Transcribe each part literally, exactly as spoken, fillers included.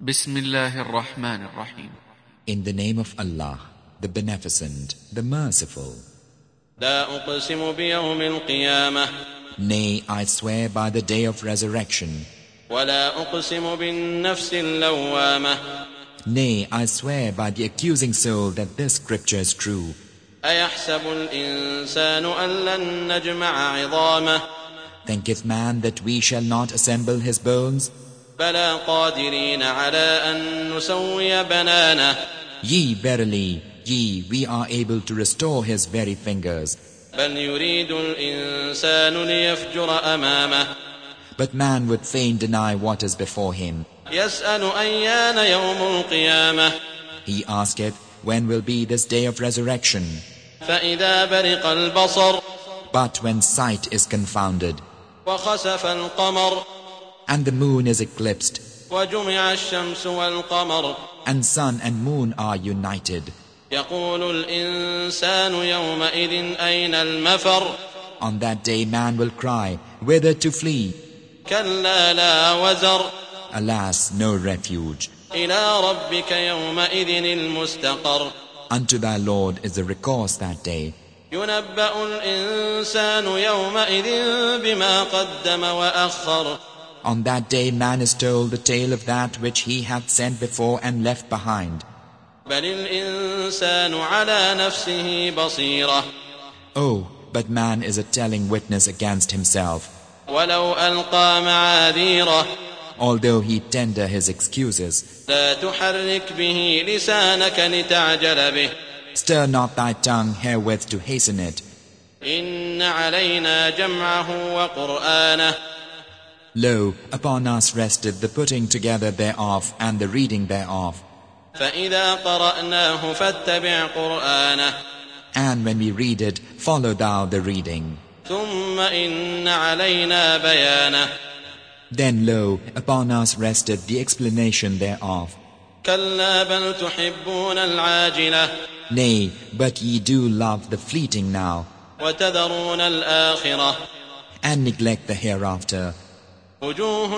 Bismillahir Rahmanir Rahim. In the name of Allah, the Beneficent, the Merciful. لا أقسم بيوم القيامة. Nay, I swear by the day of resurrection. ولا أقسم بالنفس اللوامة. Nay, I swear by the accusing soul that this scripture is true. أيحسب الإنسان أن لن نجمع عظامه. Thinketh man that we shall not assemble his bones? بلى قادرين على أن نسوي بنانه. Ye, verily, ye, we are able to restore his very fingers. بل يريد الإنسان ليفجر أمامه. But man would fain deny what is before him. يسأل أيان يوم القيامة. He asketh, when will be this day of resurrection? فإذا برق البصر. But when sight is confounded, وخسف القمر. and the moon is eclipsed, وجمع الشمس والقمر. and sun and moon are united, يقول الإنسان يومئذ أين المفر. on that day man will cry, whither to flee? كلا لا وزر. Alas, no refuge. إلى ربك يومئذ المستقر. Unto thy Lord is the recourse that day. ينبأ الإنسان يومئذ بما قدم وأخر. On that day man is told the tale of that which he hath sent before and left behind. بل الإنسان على نفسه بصيرة. Oh, but man is a telling witness against himself, ولو ألقى معاذيره. although he tender his excuses. لا تحرك به لسانك لتعجل به. Stir not thy tongue herewith to hasten it. إن علينا جمعه وقرآنه. Lo, upon us rested the putting together thereof and the reading thereof. فإذا قرأناه فاتبع قرآنه. And when we read it, follow thou the reading. ثم إن علينا بيانه. Then lo, upon us rested the explanation thereof. كلا بل تحبون العاجلة. Nay, but ye do love the fleeting now, وتذرون الآخرة. and neglect the hereafter. وجوه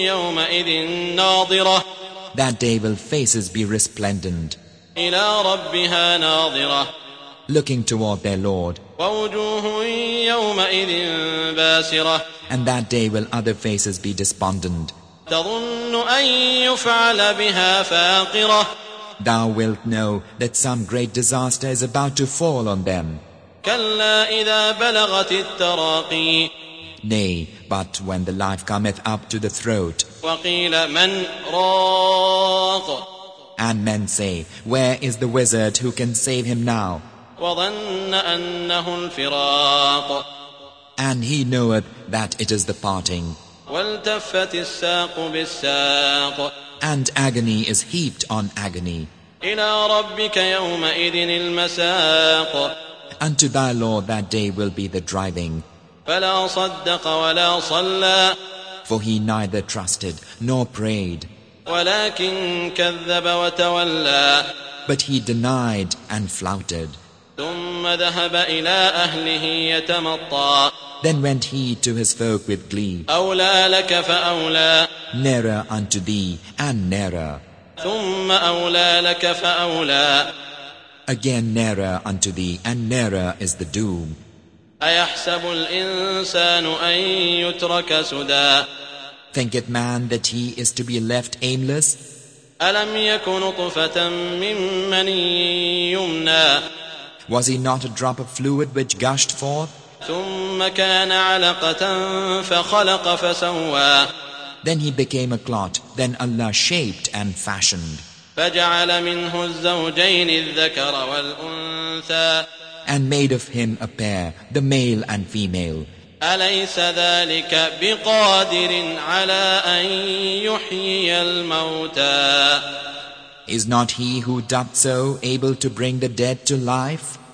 يومئذ ناظرة. That day will faces be resplendent, إلى ربها ناظرة. looking toward their Lord. ووجوه يومئذ باسرة. And that day will other faces be despondent. تظن أن يفعل بها فاقرة. Thou wilt know that some great disaster is about to fall on them. كلا إذا بلغت التراقي. Nay, but when the life cometh up to the throat, وقيل من راق. and men say, where is the wizard who can save him now? وظن أنه الفراق. And he knoweth that it is the parting. والتفت الساق بالساق. And agony is heaped on agony. إلى ربك يومئذ المساق. Unto thy Lord that day will be the driving. فلا صدق ولا صلى. For he neither trusted nor prayed, ولكن كذب وتولى. but he denied and flouted. ثم ذهب إلى أهله يتمطى. Then went he to his folk with glee. أولى لك فأولى. Nearer unto thee and nearer. ثم أولى لك فأولى. Again nearer unto thee and nearer is the doom. أيحسب الإنسان أن يترك سدى. Thinketh man that he is to be left aimless? ألم يك نطفة من مني يمنى. Was he not a drop of fluid which gushed forth? ثم كان علقة فخلق فسوى. Then he became a clot, then Allah shaped and fashioned, فجعل منه الزوجين الذكر والأنثى. and made of him a pair, the male and female. أليس ذلك بقادر على أن يحيي الموتى. Is not he who doth so able to bring the dead to life?